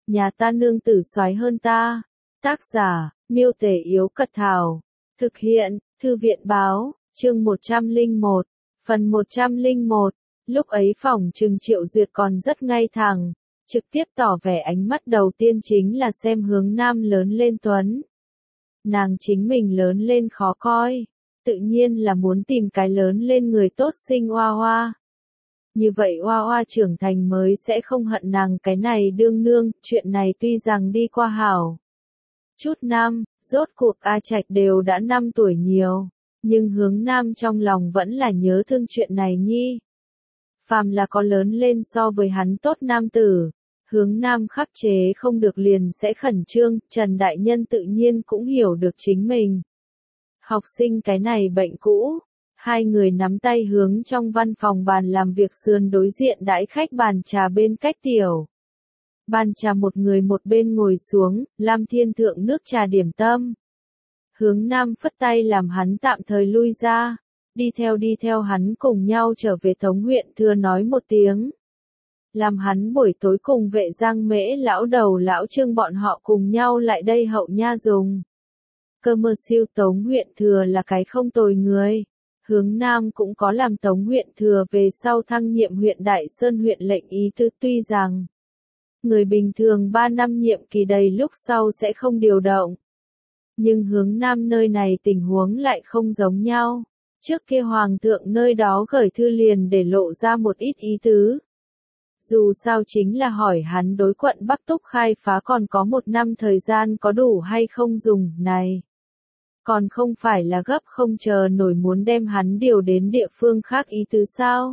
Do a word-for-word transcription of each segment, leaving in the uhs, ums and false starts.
nhà ta nương tử soái hơn ta. Tác giả, Miêu Tể Yếu Cật Thảo. Thực hiện, Thư viện Báo, chương một trăm lẻ một, phần một trăm lẻ một. Lúc ấy phỏng chừng Triệu Duyệt còn rất ngay thẳng, trực tiếp tỏ vẻ ánh mắt đầu tiên chính là xem Hướng Nam lớn lên tuấn. Nàng chính mình lớn lên khó coi, tự nhiên là muốn tìm cái lớn lên người tốt sinh Hoa Hoa. Như vậy Hoa Hoa trưởng thành mới sẽ không hận nàng cái này đương nương, chuyện này tuy rằng đi qua hảo chút năm, rốt cuộc A Trạch đều đã năm tuổi nhiều, nhưng Hướng Nam trong lòng vẫn là nhớ thương chuyện này nhi. Phàm là có lớn lên so với hắn tốt nam tử, Hướng Nam khắc chế không được liền sẽ khẩn trương, Trần Đại Nhân tự nhiên cũng hiểu được chính mình. Học sinh cái này bệnh cũ, hai người nắm tay hướng trong văn phòng bàn làm việc sườn đối diện đãi khách bàn trà bên cách tiểu. Bàn trà một người một bên ngồi xuống, Lam Thiên thượng nước trà điểm tâm. Hướng Nam phất tay làm hắn tạm thời lui ra, đi theo đi theo hắn cùng nhau trở về Tống huyện Thừa nói một tiếng. Làm hắn buổi tối cùng Vệ Giang Mễ lão đầu lão Trương bọn họ cùng nhau lại đây hậu nha dùng. Cơ mơ siêu Tống huyện Thừa là cái không tồi người. Hướng Nam cũng có làm Tống huyện Thừa về sau thăng nhiệm huyện Đại Sơn huyện lệnh ý tứ, tuy rằng người bình thường ba năm nhiệm kỳ đầy lúc sau sẽ không điều động. Nhưng Hướng Nam nơi này tình huống lại không giống nhau. Trước kia Hoàng thượng nơi đó gửi thư liền để lộ ra một ít ý tứ. Dù sao chính là hỏi hắn đối quận Bắc Túc khai phá còn có một năm thời gian có đủ hay không dùng, này. Còn không phải là gấp không chờ nổi muốn đem hắn điều đến địa phương khác ý tứ sao.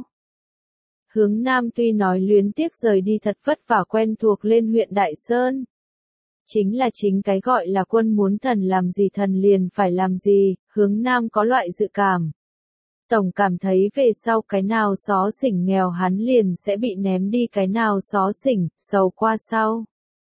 Hướng Nam tuy nói luyến tiếc rời đi thật vất vả quen thuộc lên huyện Đại Sơn. Chính là chính cái gọi là quân muốn thần làm gì thần liền phải làm gì, Hướng Nam có loại dự cảm. Tổng cảm thấy về sau cái nào xó xỉnh nghèo hắn liền sẽ bị ném đi cái nào xó xỉnh, sầu qua sau.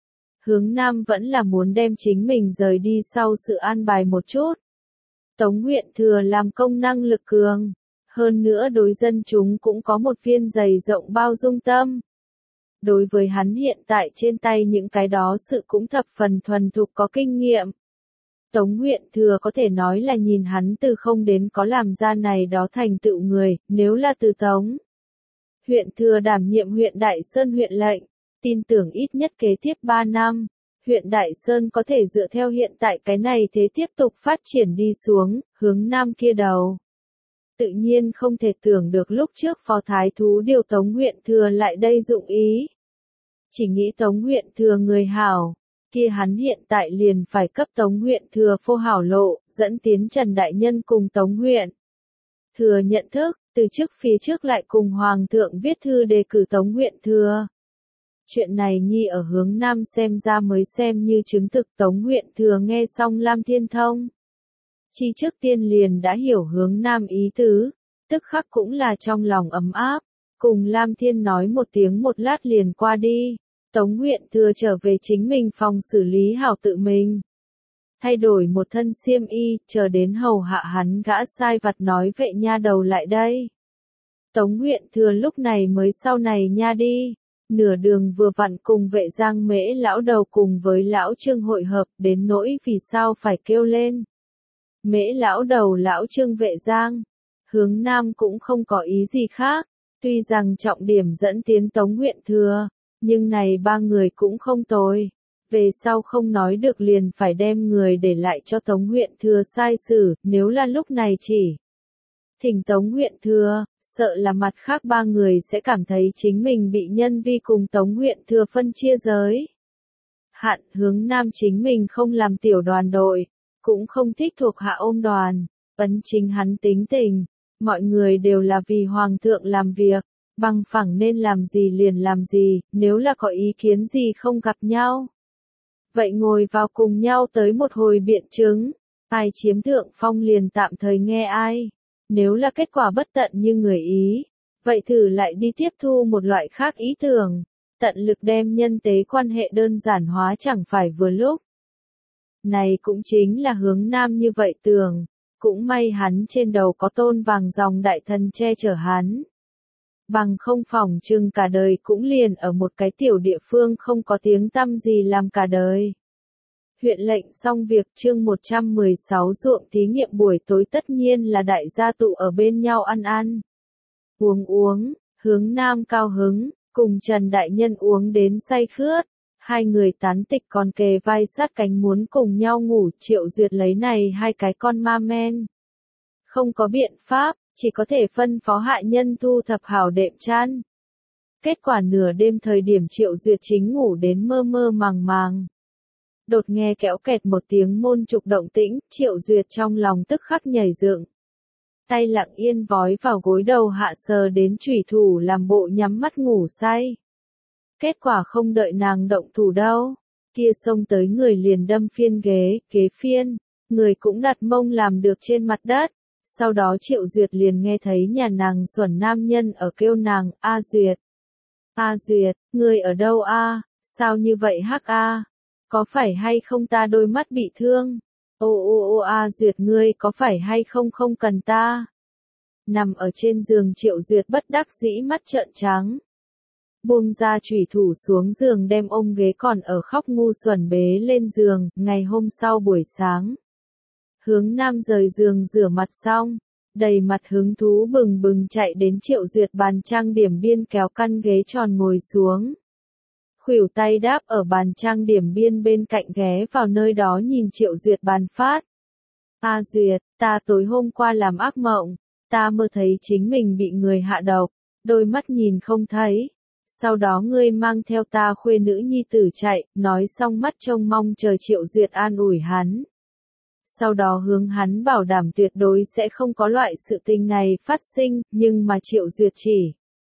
Hướng Nam vẫn là muốn đem chính mình rời đi sau sự an bài một chút. Tống huyện Thừa làm công năng lực cường, hơn nữa đối dân chúng cũng có một viên dày rộng bao dung tâm. Đối với hắn hiện tại trên tay những cái đó sự cũng thập phần thuần thục có kinh nghiệm. Tống huyện Thừa có thể nói là nhìn hắn từ không đến có làm ra này đó thành tựu người, nếu là từ Tống huyện Thừa đảm nhiệm huyện Đại Sơn huyện lệnh, tin tưởng ít nhất kế tiếp ba năm, huyện Đại Sơn có thể dựa theo hiện tại cái này thế tiếp tục phát triển đi xuống, hướng Nam kia đầu. Tự nhiên không thể tưởng được lúc trước Phó Thái Thú điều Tống huyện Thừa lại đây dụng ý. Chỉ nghĩ Tống huyện Thừa người hảo, kia hắn hiện tại liền phải cấp Tống huyện Thừa phô hảo lộ, dẫn tiến Trần Đại Nhân cùng Tống huyện Thừa nhận thức, từ trước phía trước lại cùng Hoàng thượng viết thư đề cử Tống huyện Thừa. Chuyện này nhi ở hướng Nam xem ra mới xem như chứng thực. Tống huyện Thừa nghe xong Lam Thiên thông chi trước tiên liền đã hiểu hướng Nam ý tứ, tức khắc cũng là trong lòng ấm áp, cùng Lam Thiên nói một tiếng một lát liền qua đi. Tống huyện Thừa trở về chính mình phòng xử lý hảo tự mình. Thay đổi một thân xiêm y, chờ đến hầu hạ hắn gã sai vặt nói vệ nha đầu lại đây. Tống huyện Thừa lúc này mới sau này nha đi. Nửa đường vừa vặn cùng Vệ Giang Mễ lão đầu cùng với lão Trương hội hợp, đến nỗi vì sao phải kêu lên. Mễ lão đầu lão Trương Vệ Giang, hướng Nam cũng không có ý gì khác, tuy rằng trọng điểm dẫn tiến Tống huyện Thừa, nhưng này ba người cũng không tồi. Về sau không nói được liền phải đem người để lại cho Tống huyện Thừa sai xử, nếu là lúc này chỉ thỉnh Tống huyện Thừa, sợ là mặt khác ba người sẽ cảm thấy chính mình bị nhân vi cùng Tống huyện Thừa phân chia giới. Hạn hướng Nam chính mình không làm tiểu đoàn đội, cũng không thích thuộc hạ ôm đoàn, ấn chính hắn tính tình, mọi người đều là vì Hoàng thượng làm việc, bằng phẳng nên làm gì liền làm gì, nếu là có ý kiến gì không gặp nhau. Vậy ngồi vào cùng nhau tới một hồi biện chứng, ai chiếm thượng phong liền tạm thời nghe ai. Nếu là kết quả bất tận như người ý, vậy thử lại đi tiếp thu một loại khác ý tưởng, tận lực đem nhân tế quan hệ đơn giản hóa chẳng phải vừa lúc. Này cũng chính là hướng Nam như vậy tưởng, cũng may hắn trên đầu có tôn vàng dòng đại thần che chở hắn. bằng không phỏng chừng cả đời cũng liền ở một cái tiểu địa phương không có tiếng tăm gì làm cả đời. Huyện lệnh xong việc chương một trăm mười sáu ruộng thí nghiệm buổi tối tất nhiên là đại gia tụ ở bên nhau ăn ăn. Uống uống, Hướng Nam cao hứng, cùng Trần Đại Nhân uống đến say khướt. Hai người tán tịch còn kề vai sát cánh muốn cùng nhau ngủ. Triệu Duyệt lấy này hai cái con ma men. Không có biện pháp, chỉ có thể phân phó hạ nhân thu thập hảo đệm chăn. Kết quả nửa đêm thời điểm Triệu Duyệt chính ngủ đến mơ mơ màng màng. Đột nghe kéo kẹt một tiếng môn trục động tĩnh, Triệu Duyệt trong lòng tức khắc nhảy dựng. Tay lặng yên vói vào gối đầu hạ sờ đến chủy thủ làm bộ nhắm mắt ngủ say. Kết quả không đợi nàng động thủ đâu, kia xông tới người liền đâm phiên ghế, ghế phiên, người cũng đặt mông làm được trên mặt đất. Sau đó Triệu Duyệt liền nghe thấy nhà nàng xuẩn nam nhân ở kêu nàng, A Duyệt. A Duyệt, người ở đâu a? Sao như vậy hắc a? Có phải hay không ta đôi mắt bị thương? Ô ô ô A Duyệt ngươi có phải hay không không cần ta? Nằm ở trên giường Triệu Duyệt bất đắc dĩ mắt trợn trắng. Buông ra chủy thủ xuống giường đem ôm ghế còn ở khóc ngu xuẩn bế lên giường. Ngày hôm sau buổi sáng, Hướng Nam rời giường rửa mặt xong, đầy mặt hứng thú bừng bừng chạy đến Triệu Duyệt bàn trang điểm biên kéo căn ghế tròn ngồi xuống. Khuỷu tay đáp ở bàn trang điểm biên bên cạnh ghé vào nơi đó nhìn Triệu Duyệt bàn phát. A Duyệt, ta tối hôm qua làm ác mộng, ta mơ thấy chính mình bị người hạ độc, đôi mắt nhìn không thấy. Sau đó ngươi mang theo ta khuê nữ nhi tử chạy, nói xong mắt trông mong chờ Triệu Duyệt an ủi hắn. Sau đó hướng hắn bảo đảm tuyệt đối sẽ không có loại sự tình này phát sinh, nhưng mà Triệu Duyệt chỉ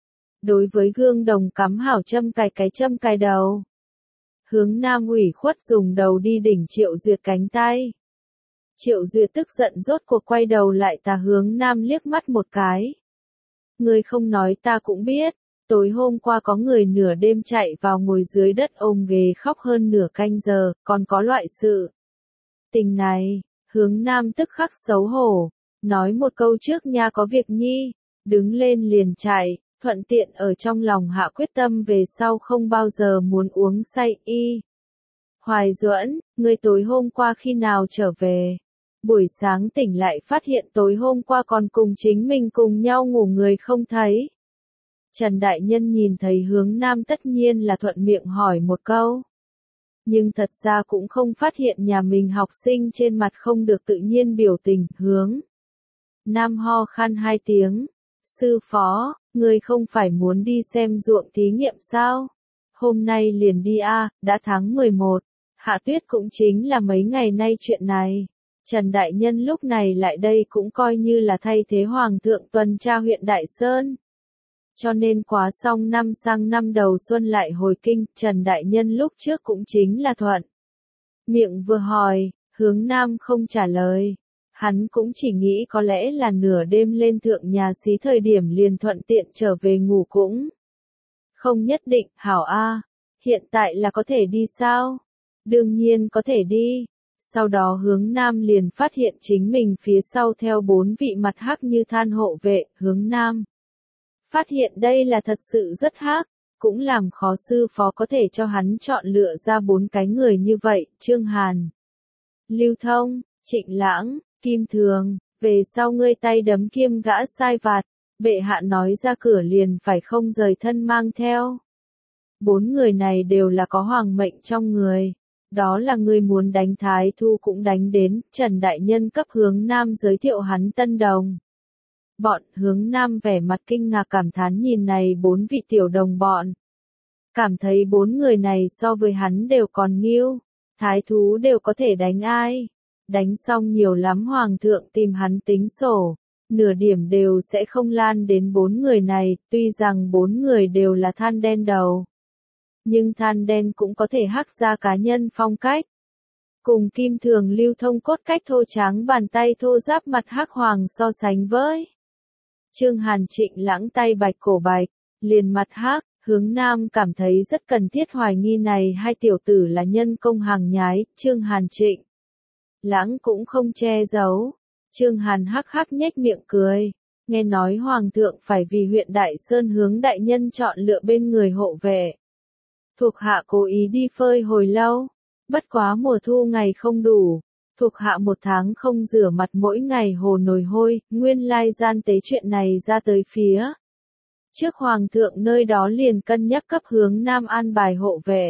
đối với gương đồng cắm hảo châm cài cái châm cài đầu. Hướng Nam ủy khuất dùng đầu đi đỉnh Triệu Duyệt cánh tay. Triệu Duyệt tức giận rốt cuộc quay đầu lại tà Hướng Nam liếc mắt một cái. Ngươi không nói ta cũng biết, tối hôm qua có người nửa đêm chạy vào ngồi dưới đất ôm ghế khóc hơn nửa canh giờ, còn có loại sự tình này. Hướng Nam tức khắc xấu hổ, nói một câu trước nha có việc nhi, đứng lên liền chạy. Thuận tiện ở trong lòng hạ quyết tâm về sau không bao giờ muốn uống say y. Hoài Duẫn, ngươi tối hôm qua khi nào trở về? Buổi sáng tỉnh lại phát hiện tối hôm qua còn cùng chính mình cùng nhau ngủ người không thấy. Trần Đại Nhân nhìn thấy Hướng Nam tất nhiên là thuận miệng hỏi một câu. Nhưng thật ra cũng không phát hiện nhà mình học sinh trên mặt không được tự nhiên biểu tình. Hướng Nam ho khan hai tiếng. Sư phó, ngươi không phải muốn đi xem ruộng thí nghiệm sao? Hôm nay liền đi a, đã tháng mười một. Hạ tuyết cũng chính là mấy ngày nay chuyện này. Trần Đại Nhân lúc này lại đây cũng coi như là thay thế Hoàng thượng tuần tra huyện Đại Sơn. Cho nên quá xong năm sang năm đầu xuân lại hồi kinh, Trần Đại Nhân lúc trước cũng chính là thuận miệng vừa hỏi, Hướng Nam không trả lời. Hắn cũng chỉ nghĩ có lẽ là nửa đêm lên thượng nhà xí thời điểm liền thuận tiện trở về ngủ cũng không nhất định. Hảo a, hiện tại là có thể đi sao? Đương nhiên có thể đi. Sau đó Hướng Nam liền phát hiện chính mình phía sau theo bốn vị mặt hắc như than hộ vệ. Hướng Nam phát hiện đây là thật sự rất hắc, cũng làm khó sư phó có thể cho hắn chọn lựa ra bốn cái người như vậy. Trương Hàn, Lưu Thông, Trịnh Lãng, Kim Thường, về sau ngươi tay đấm kiêm gã sai vặt, bệ hạ nói ra cửa liền phải không rời thân mang theo. Bốn người này đều là có hoàng mệnh trong người, đó là ngươi muốn đánh Thái Thu cũng đánh đến. Trần Đại Nhân cấp Hướng Nam giới thiệu hắn tân đồng bọn. Hướng Nam vẻ mặt kinh ngạc cảm thán nhìn này bốn vị tiểu đồng bọn, cảm thấy bốn người này so với hắn đều còn nghiêu. Thái thú đều có thể đánh ai? Đánh xong nhiều lắm Hoàng thượng tìm hắn tính sổ, nửa điểm đều sẽ không lan đến bốn người này. Tuy rằng bốn người đều là than đen đầu, nhưng than đen cũng có thể hắc ra cá nhân phong cách. Cùng Kim Thường Lưu Thông cốt cách thô tráng bàn tay thô giáp mặt hắc hoàng so sánh với Trương Hàn Trịnh Lãng tay bạch cổ bạch, liền mặt hắc. Hướng Nam cảm thấy rất cần thiết hoài nghi này hai tiểu tử là nhân công hàng nhái. Trương Hàn Trịnh Lãng cũng không che giấu. Trương Hàn hắc hắc nhếch miệng cười, Nghe nói Hoàng thượng phải vì huyện Đại Sơn hướng đại nhân chọn lựa bên người hộ vệ. Thuộc hạ cố ý đi phơi hồi lâu, bất quá mùa thu ngày không đủ, thuộc hạ một tháng không rửa mặt mỗi ngày hồ nồi hôi, nguyên lai gian tế chuyện này ra tới phía. Trước Hoàng thượng nơi đó liền cân nhắc cấp hướng Nam an bài hộ vệ.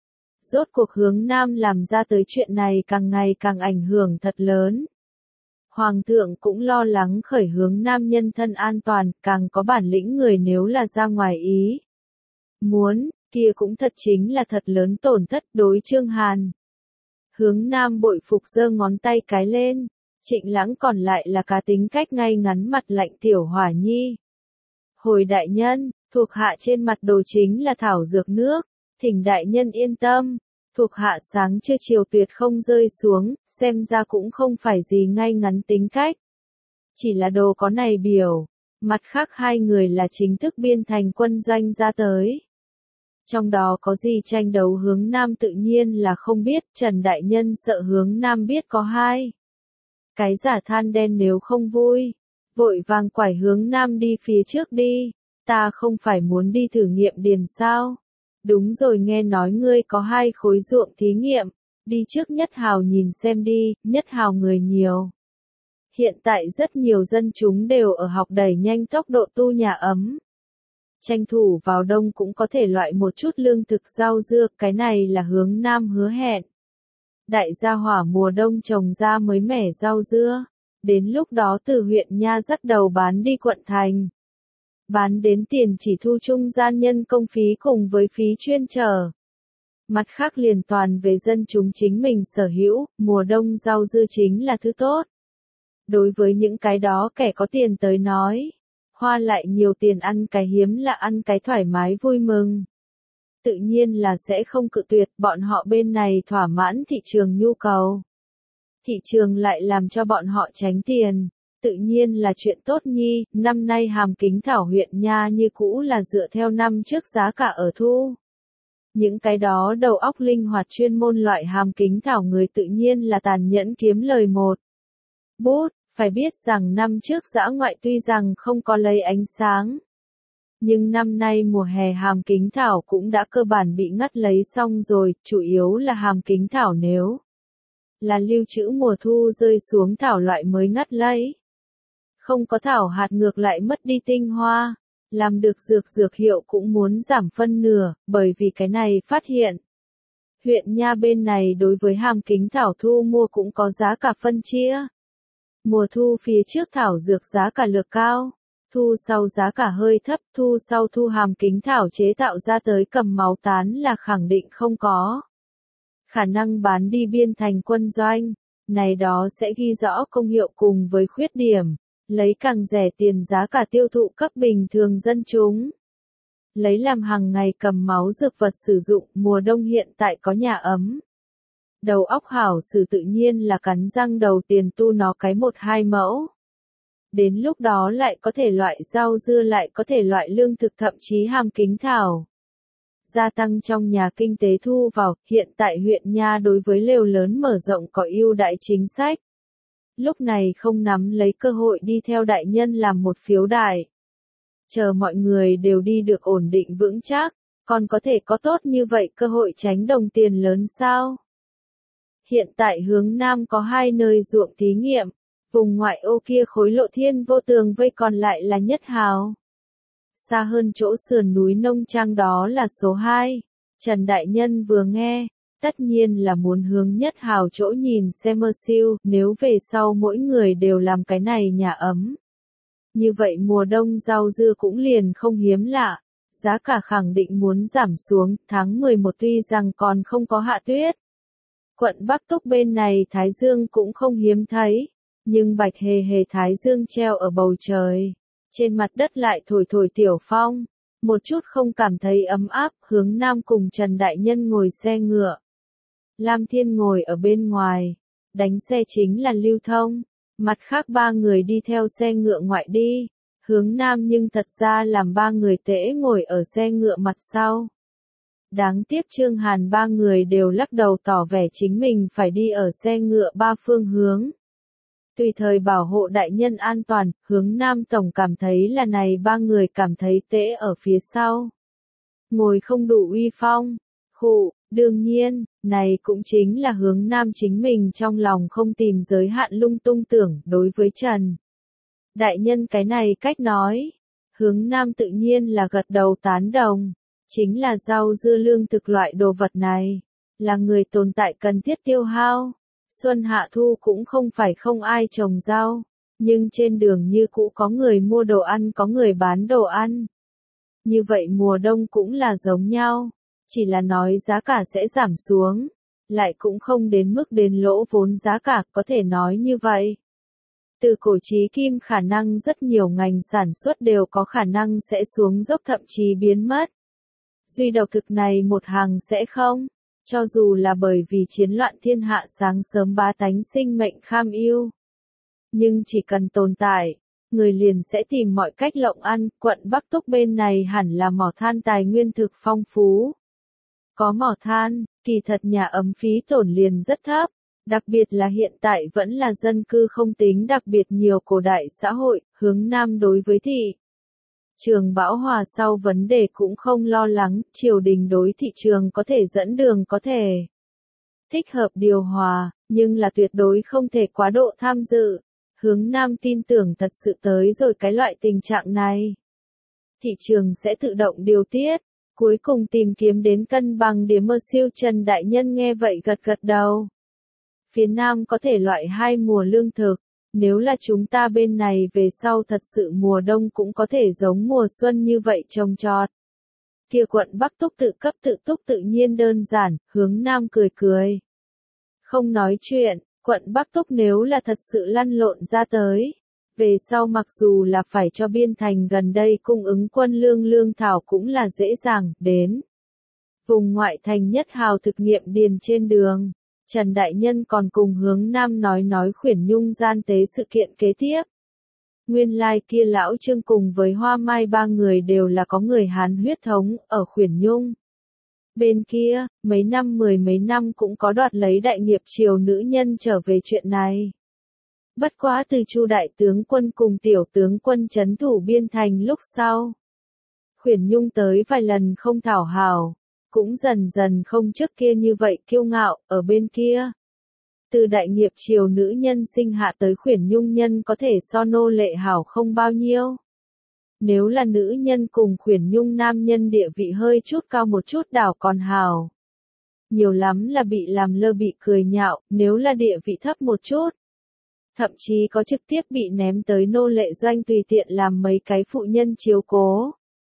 Rốt cuộc hướng Nam làm ra tới chuyện này càng ngày càng ảnh hưởng thật lớn. Hoàng thượng cũng lo lắng khởi hướng Nam nhân thân an toàn, càng có bản lĩnh người nếu là ra ngoài ý. Muốn, kia cũng thật chính là thật lớn tổn thất đối Trương Hàn. Hướng Nam bội phục giơ ngón tay cái lên, Trịnh Lãng còn lại là cá tính cách ngay ngắn mặt lạnh tiểu hỏa nhi. Hồi đại nhân, thuộc hạ trên mặt đồ chính là thảo dược nước, thỉnh đại nhân yên tâm, thuộc hạ sáng trưa chiều tuyệt không rơi xuống, xem ra cũng không phải gì ngay ngắn tính cách. Chỉ là đồ có này biểu, mặt khác hai người là chính thức biên thành quân doanh ra tới. Trong đó có gì tranh đấu hướng Nam tự nhiên là không biết, Trần Đại Nhân sợ hướng Nam biết có hai. Cái giả than đen nếu không vui, vội vàng quải hướng Nam đi phía trước đi, ta không phải muốn đi thử nghiệm điền sao. Đúng rồi, nghe nói ngươi có hai khối ruộng thí nghiệm, đi trước Nhất Hào nhìn xem đi, Nhất Hào người nhiều. Hiện tại rất nhiều dân chúng đều ở học đẩy nhanh tốc độ tu nhà ấm. Tranh thủ vào đông cũng có thể loại một chút lương thực rau dưa, cái này là hướng Nam hứa hẹn. Đại gia hỏa mùa đông trồng ra mới mẻ rau dưa, đến lúc đó từ huyện Nha dắt đầu bán đi quận thành. Bán đến tiền chỉ thu trung gian nhân công phí cùng với phí chuyên trở. Mặt khác liền toàn về dân chúng chính mình sở hữu, mùa đông rau dưa chính là thứ tốt. Đối với những cái đó kẻ có tiền tới nói, hoa lại nhiều tiền ăn cái hiếm là ăn cái thoải mái vui mừng. Tự nhiên là sẽ không cự tuyệt, bọn họ bên này thỏa mãn thị trường nhu cầu. Thị trường lại làm cho bọn họ tránh tiền, tự nhiên là chuyện tốt nhi, năm nay Hàm Kính Thảo huyện Nha như cũ là dựa theo năm trước giá cả ở thu. Những cái đó đầu óc linh hoạt chuyên môn loại Hàm Kính Thảo người tự nhiên là tàn nhẫn kiếm lời một bút. Phải biết rằng năm trước dã ngoại tuy rằng không có lấy ánh sáng, nhưng năm nay mùa hè Hàm Kính Thảo cũng đã cơ bản bị ngắt lấy xong rồi, chủ yếu là Hàm Kính Thảo nếu là lưu trữ mùa thu rơi xuống thảo loại mới ngắt lấy. Không có thảo hạt ngược lại mất đi tinh hoa, làm được dược dược hiệu cũng muốn giảm phân nửa, bởi vì cái này phát hiện. Huyện Nha bên này đối với Hàm Kính Thảo thu mua cũng có giá cả phân chia. Mùa thu phía trước thảo dược giá cả lược cao, thu sau giá cả hơi thấp, thu sau thu Hàm Kính Thảo chế tạo ra tới cầm máu tán là khẳng định không có. Khả năng bán đi biên thành quân doanh, này đó sẽ ghi rõ công hiệu cùng với khuyết điểm, lấy càng rẻ tiền giá cả tiêu thụ cấp bình thường dân chúng. Lấy làm hàng ngày cầm máu dược vật sử dụng, mùa đông hiện tại có nhà ấm. Đầu óc hảo sử tự nhiên là cắn răng đầu tiền tu nó cái một hai mẫu. Đến lúc đó lại có thể loại rau dưa lại có thể loại lương thực thậm chí Hàm Kính Thảo. Gia tăng trong nhà kinh tế thu vào, hiện tại huyện Nha đối với lều lớn mở rộng có ưu đãi chính sách. Lúc này không nắm lấy cơ hội đi theo đại nhân làm một phiếu đại. Chờ mọi người đều đi được ổn định vững chắc, còn có thể có tốt như vậy cơ hội tránh đồng tiền lớn sao? Hiện tại hướng Nam có hai nơi ruộng thí nghiệm, vùng ngoại ô kia khối lộ thiên vô tường vây còn lại là Nhất Hào. Xa hơn chỗ sườn núi nông trang đó là số hai. Trần Đại Nhân vừa nghe, tất nhiên là muốn hướng Nhất Hào chỗ nhìn xem mơ siêu, nếu về sau mỗi người đều làm cái này nhà ấm. Như vậy mùa đông rau dưa cũng liền không hiếm lạ, giá cả khẳng định muốn giảm xuống, tháng mười một tuy rằng còn không có hạ tuyết. Quận Bắc Túc bên này Thái Dương cũng không hiếm thấy, nhưng bạch hề hề Thái Dương treo ở bầu trời, trên mặt đất lại thổi thổi tiểu phong, một chút không cảm thấy ấm áp, hướng Nam cùng Trần Đại Nhân ngồi xe ngựa. Lam Thiên ngồi ở bên ngoài, đánh xe chính là lưu thông, mặt khác ba người đi theo xe ngựa ngoại đi, hướng Nam nhưng thật ra làm ba người tễ ngồi ở xe ngựa mặt sau. Đáng tiếc Trương Hàn ba người đều lắc đầu tỏ vẻ chính mình phải đi ở xe ngựa ba phương hướng. tùy thời bảo hộ đại nhân an toàn, Hướng Nam tổng cảm thấy là này ba người cảm thấy tễ ở phía sau. Ngồi không đủ uy phong. Khụ, đương nhiên, này cũng chính là Hướng Nam chính mình trong lòng không tìm giới hạn lung tung tưởng đối với Trần đại nhân cái này cách nói. Hướng Nam tự nhiên là gật đầu tán đồng. Chính là rau dưa lương thực loại đồ vật này, là người tồn tại cần thiết tiêu hao. Xuân hạ thu cũng không phải không ai trồng rau, nhưng trên đường như cũ có người mua đồ ăn có người bán đồ ăn. Như vậy mùa đông cũng là giống nhau, chỉ là nói giá cả sẽ giảm xuống, lại cũng không đến mức đến lỗ vốn giá cả, có thể nói như vậy. Từ cổ chí kim khả năng rất nhiều ngành sản xuất đều có khả năng sẽ xuống dốc thậm chí biến mất. Duy độc thực này một hàng sẽ không, cho dù là bởi vì chiến loạn thiên hạ sáng sớm bá tánh sinh mệnh kham ưu. Nhưng chỉ cần tồn tại, người liền sẽ tìm mọi cách lộng ăn, quận Bắc Túc bên này hẳn là mỏ than tài nguyên thực phong phú. Có mỏ than, kỳ thật nhà ấm phí tổn liền rất thấp, đặc biệt là hiện tại vẫn là dân cư không tính đặc biệt nhiều cổ đại xã hội, Hướng Nam đối với thị trường bão hòa sau vấn đề cũng không lo lắng, triều đình đối thị trường có thể dẫn đường có thể thích hợp điều hòa, nhưng là tuyệt đối không thể quá độ tham dự. Hướng Nam tin tưởng thật sự tới rồi cái loại tình trạng này, thị trường sẽ tự động điều tiết, cuối cùng tìm kiếm đến cân bằng điểm mơ siêu. Trần đại nhân nghe vậy gật gật đầu. Phía Nam có thể loại hai mùa lương thực, nếu là chúng ta bên này về sau thật sự mùa đông cũng có thể giống mùa xuân như vậy trồng trọt. Kia quận Bắc Túc tự cấp tự túc tự nhiên đơn giản, Hướng Nam cười cười. Không nói chuyện, quận Bắc Túc nếu là thật sự lăn lộn ra tới, về sau mặc dù là phải cho biên thành gần đây cung ứng quân lương lương thảo cũng là dễ dàng, đến vùng ngoại thành nhất hào thực nghiệm điền trên đường. Trần đại nhân còn cùng Hướng Nam nói nói Khuyển Nhung gian tế sự kiện kế tiếp. Nguyên lai like kia lão Trương cùng với Hoa Mai ba người đều là có người Hán huyết thống ở Khuyển Nhung. Bên kia, mấy năm mười mấy năm cũng có đoạt lấy đại nghiệp triều nữ nhân trở về chuyện này. Bất quá từ Chu đại tướng quân cùng tiểu tướng quân trấn thủ biên thành lúc sau, Khuyển Nhung tới vài lần không thảo hào, cũng dần dần không trước kia như vậy kiêu ngạo, ở bên kia. Từ đại nghiệp triều nữ nhân sinh hạ tới Khuyển Nhung nhân có thể so nô lệ hảo không bao nhiêu. Nếu là nữ nhân cùng Khuyển Nhung nam nhân địa vị hơi chút cao một chút đảo còn hảo. Nhiều lắm là bị làm lơ bị cười nhạo, nếu là địa vị thấp một chút. Thậm chí có trực tiếp bị ném tới nô lệ doanh tùy tiện làm mấy cái phụ nhân chiếu cố.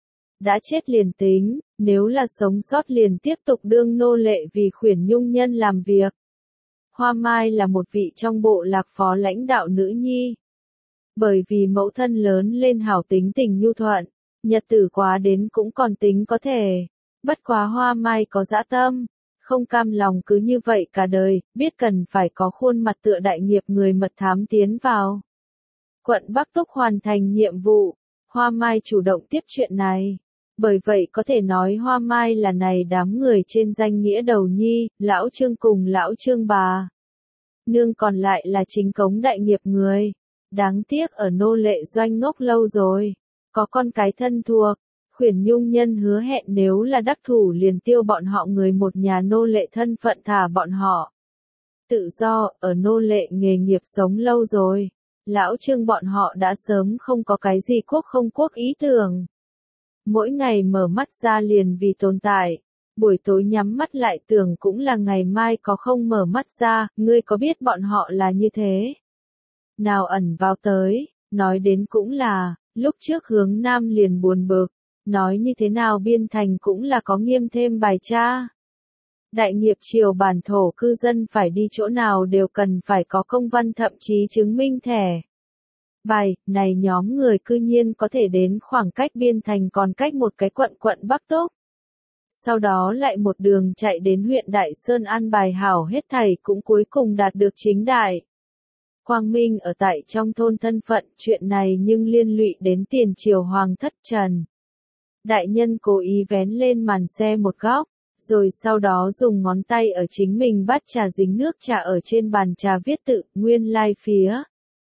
Đã chết liền tính, nếu là sống sót liền tiếp tục đương nô lệ vì Khuyển Nhung nhân làm việc. Hoa Mai là một vị trong bộ lạc phó lãnh đạo nữ nhi. Bởi vì mẫu thân lớn lên hảo tính tình nhu thuận, nhật tử quá đến cũng còn tính có thể. Bất quá Hoa Mai có dã tâm, không cam lòng cứ như vậy cả đời, biết cần phải có khuôn mặt tựa đại nghiệp người mật thám tiến vào. Quận Bắc Túc hoàn thành nhiệm vụ, Hoa Mai chủ động tiếp chuyện này. Bởi vậy có thể nói Hoa Mai là này đám người trên danh nghĩa đầu nhi, lão Trương cùng lão Trương bà. Nương còn lại là chính cống đại nghiệp người. Đáng tiếc ở nô lệ doanh ngốc lâu rồi. Có con cái thân thuộc. Khuyển Nhung nhân hứa hẹn nếu là đắc thủ liền tiêu bọn họ người một nhà nô lệ thân phận thả bọn họ. Tự do, ở nô lệ nghề nghiệp sống lâu rồi. Lão Trương bọn họ đã sớm không có cái gì quốc không quốc ý tưởng. Mỗi ngày mở mắt ra liền vì tồn tại, buổi tối nhắm mắt lại tưởng cũng là ngày mai có không mở mắt ra, ngươi có biết bọn họ là như thế. Nào ẩn vào tới, nói đến cũng là, lúc trước Hướng Nam liền buồn bực, nói như thế nào biên thành cũng là có nghiêm thêm bài tra. Đại nghiệp triều bản thổ cư dân phải đi chỗ nào đều cần phải có công văn thậm chí chứng minh thẻ. Bài, này nhóm người cư nhiên có thể đến khoảng cách biên thành còn cách một cái quận quận Bắc Túc. Sau đó lại một đường chạy đến huyện Đại Sơn an bài hảo hết thảy cũng cuối cùng đạt được chính đại. Quang Minh ở tại trong thôn thân phận chuyện này nhưng liên lụy đến tiền triều hoàng thất Trần. Đại nhân cố ý vén lên màn xe một góc, rồi sau đó dùng ngón tay ở chính mình bát trà dính nước trà ở trên bàn trà viết tự, nguyên lai phía.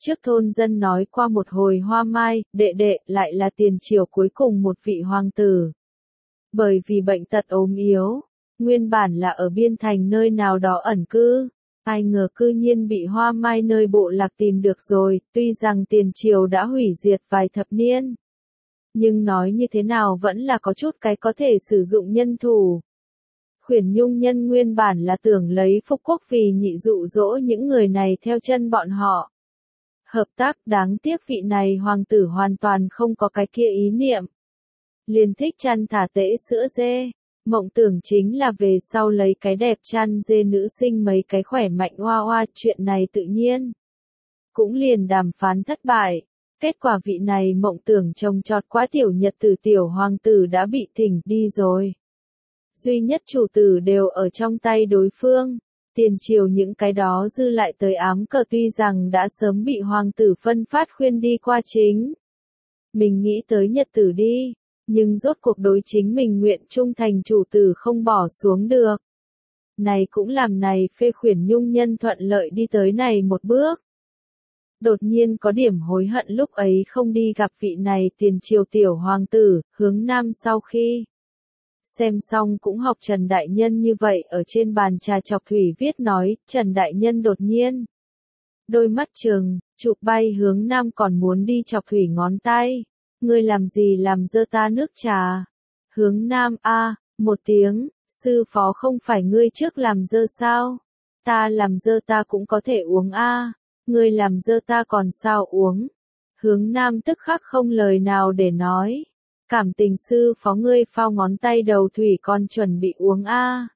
Trước thôn dân nói qua một hồi hoa mai, đệ đệ lại là tiền triều cuối cùng một vị hoàng tử. Bởi vì bệnh tật ốm yếu, nguyên bản là ở biên thành nơi nào đó ẩn cư, ai ngờ cư nhiên bị hoa mai nơi bộ lạc tìm được rồi, tuy rằng tiền triều đã hủy diệt vài thập niên. Nhưng nói như thế nào vẫn là có chút cái có thể sử dụng nhân thủ. Khuyển Nhung Nhân nguyên bản là tưởng lấy Phục Quốc vì nhị dụ dỗ những người này theo chân bọn họ. Hợp tác, đáng tiếc vị này hoàng tử hoàn toàn không có cái kia ý niệm. Liền thích chăn thả tễ sữa dê, mộng tưởng chính là về sau lấy cái đẹp chăn dê nữ sinh mấy cái khỏe mạnh hoa hoa, chuyện này tự nhiên cũng liền đàm phán thất bại. Kết quả vị này mộng tưởng trông trọt quá tiểu nhật tử tiểu hoàng tử đã bị thỉnh đi rồi. Duy nhất chủ tử đều ở trong tay đối phương. Tiền triều những cái đó dư lại tới ám cờ tuy rằng đã sớm bị hoàng tử phân phát khuyên đi qua chính. Mình nghĩ tới nhật tử đi, nhưng rốt cuộc đối chính mình nguyện trung thành chủ tử không bỏ xuống được. Này cũng làm này phê Khuyển Nhung Nhân thuận lợi đi tới này một bước. Đột nhiên có điểm hối hận lúc ấy không đi gặp vị này tiền triều tiểu hoàng tử, hướng nam sau khi. Xem xong cũng học Trần Đại Nhân như vậy ở trên bàn trà chọc thủy viết nói, Trần Đại Nhân đột nhiên. Đôi mắt trừng, chụp bay hướng nam còn muốn đi chọc thủy ngón tay. Ngươi làm gì làm dơ ta nước trà? Hướng nam a một tiếng, sư phó không phải ngươi trước làm dơ sao? Ta làm dơ ta cũng có thể uống a ngươi làm dơ ta còn sao uống? Hướng nam tức khắc không lời nào để nói. Cảm tình sư phó ngươi phao ngón tay đầu thủy còn chuẩn bị uống a.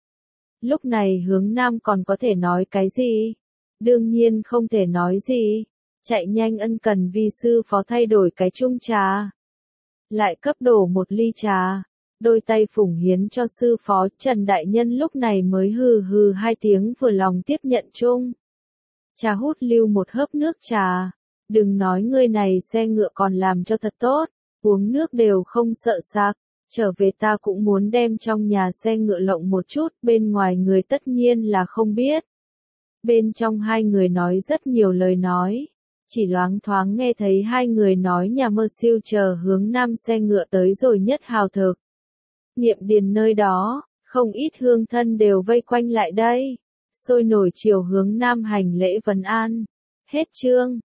Lúc này hướng nam còn có thể nói cái gì? Đương nhiên không thể nói gì. Chạy nhanh ân cần vì sư phó thay đổi cái chung trà. Lại cấp đổ một ly trà. Đôi tay phủng hiến cho sư phó. Trần Đại Nhân lúc này mới hừ hừ hai tiếng vừa lòng tiếp nhận chung. Trà hút lưu một hớp nước trà. Đừng nói ngươi này xe ngựa còn làm cho thật tốt. Uống nước đều không sợ sặc, trở về ta cũng muốn đem trong nhà xe ngựa lộng một chút, bên ngoài người tất nhiên là không biết. Bên trong hai người nói rất nhiều lời nói, chỉ loáng thoáng nghe thấy hai người nói nhà mơ siêu chờ hướng nam xe ngựa tới rồi nhất hào thực. Niệm điền nơi đó, không ít hương thân đều vây quanh lại đây, sôi nổi chiều hướng nam hành lễ vấn an. Hết chương.